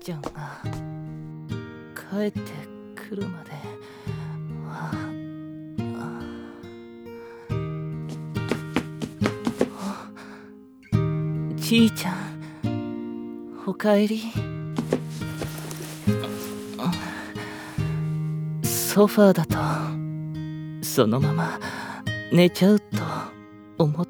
ちゃんが帰ってくるまでじいちゃん、おかえり。ソファーだとそのまま寝ちゃうと思って。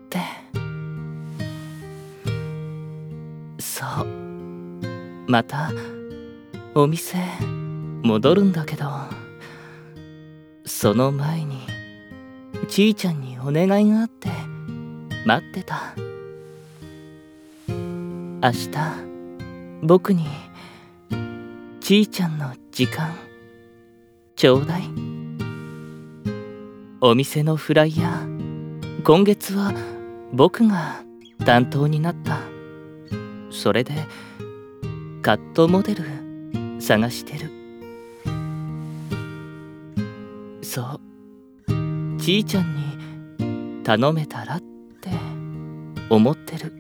そう、またお店戻るんだけど、その前にちいちゃんにお願いがあって待ってた。明日僕にちいちゃんの時間ちょうだい。お店のフライヤー、今月は僕が担当になった。それでカットモデル探してる。そう、ちいちゃんに頼めたらって思ってる。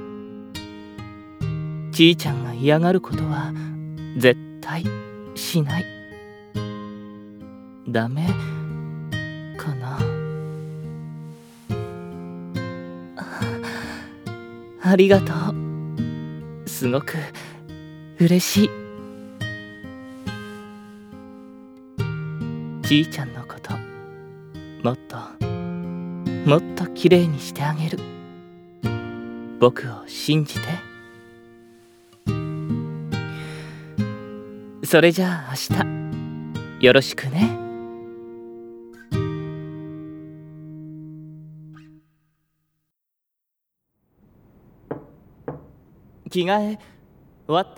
ちいちゃんが嫌がることは絶対しない。ダメかな。ありがとう。すごく嬉しい。ちいちゃんのこともっともっときれいにしてあげる。僕を信じて。それじゃあ明日よろしくね。着替え終わった？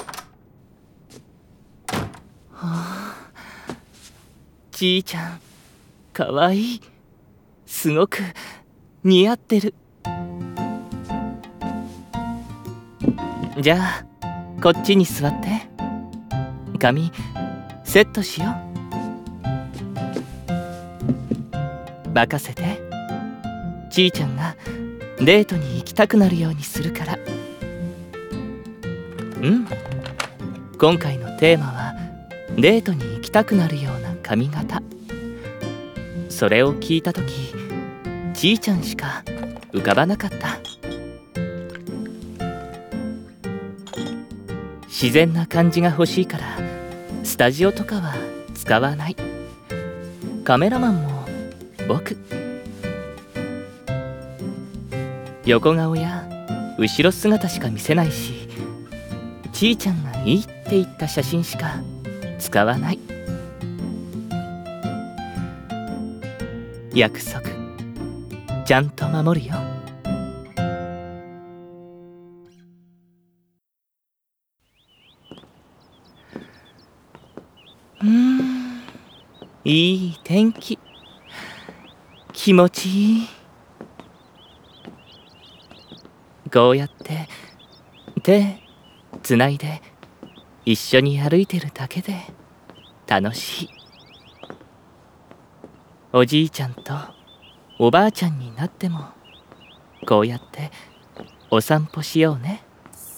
はあ、ちいちゃんかわいい。すごく似合ってる。じゃあこっちに座って。髪セットしよう。任せて。ちいちゃんがデートに行きたくなるようにするから。今回のテーマはデートに行きたくなるような髪型。それを聞いた時、ちいちゃんしか浮かばなかった。自然な感じが欲しいからスタジオとかは使わない。カメラマンも僕。横顔や後ろ姿しか見せないし、ちいちゃんがいいって言った写真しか使わない。約束ちゃんと守るよ。いい天気。気持ちいい。こうやって手つないで一緒に歩いてるだけで楽しい。おじいちゃんとおばあちゃんになってもこうやってお散歩しようね。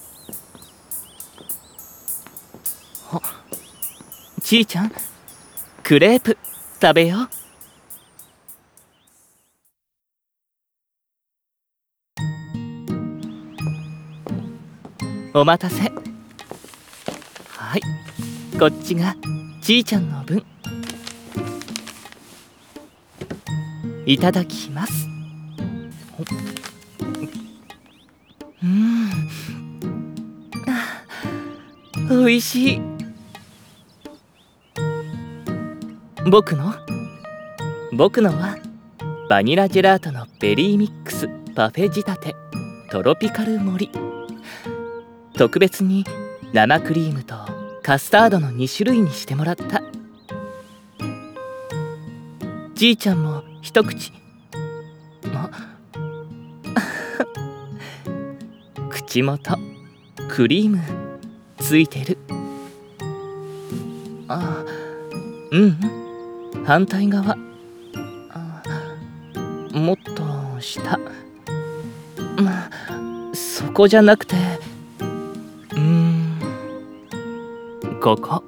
ちいちゃん、クレープ食べよう。お待たせ。はい、こっちがちいちゃんの分。いただきます。おいしい。僕のはバニラジェラートのベリーミックスパフェ仕立てトロピカル森。特別に生クリームとカスタードの2種類にしてもらった。じいちゃんも一口。口元クリームついてる。反対側。もっと下。そこじゃなくて、 ここ。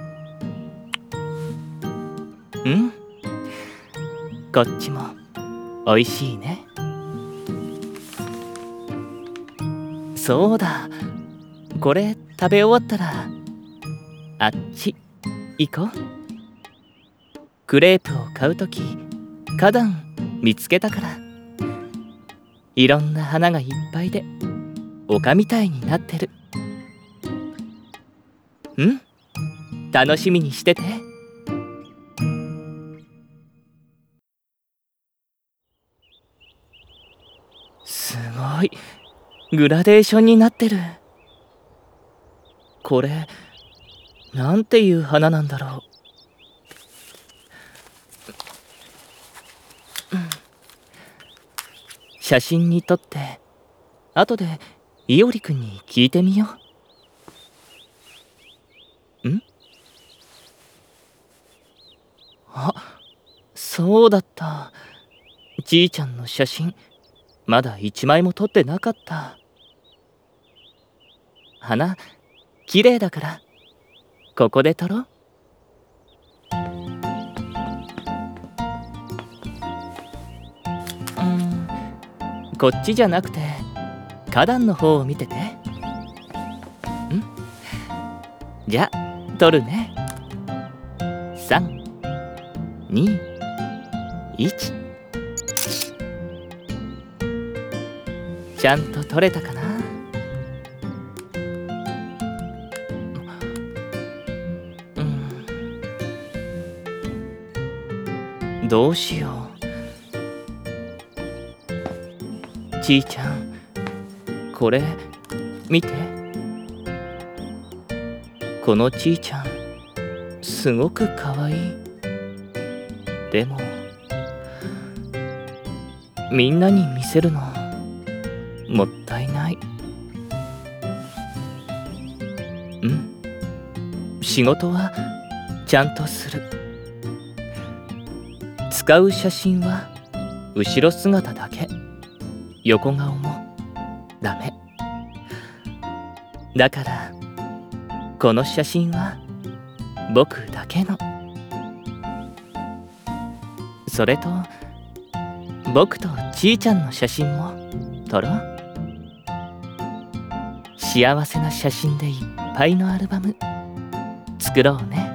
うん、こっちもおいしいね。そうだ、これ食べ終わったらあっち行こう。クレープを買うとき花壇見つけたから、いろんな花がいっぱいで丘みたいになってる。うん、楽しみにしてて。すごいグラデーションになってる。これなんていう花なんだろう。写真に撮って後でいおりくんに聞いてみよう。あ、そうだった。じいちゃんの写真まだ一枚も撮ってなかった。花綺麗だからここで撮ろう。こっちじゃなくて花壇の方を見てて。じゃあ撮るね。3、2、1。ちゃんと撮れたかな。どうしよう。ちいちゃん、これ見て。このちいちゃんすごくかわいい。でもみんなに見せるのもったいない。仕事はちゃんとする。使う写真は後ろ姿だけ。横顔もダメ。だからこの写真は僕だけの。それと僕とちいちゃんの写真も撮ろう。幸せな写真でいっぱいのアルバム作ろうね。